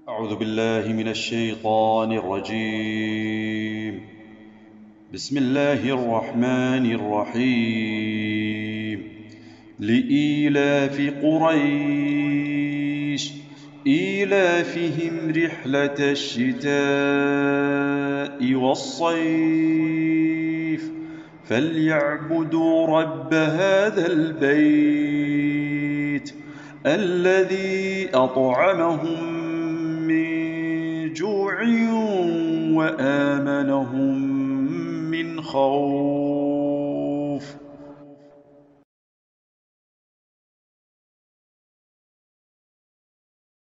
أعوذ بالله من الشيطان الرجيم. بسم الله الرحمن الرحيم. لإيلاف قريش إيلافهم رحلة الشتاء والصيف فليعبدوا رب هذا البيت الذي أطعمهم من جوع وآمنهم من خوف.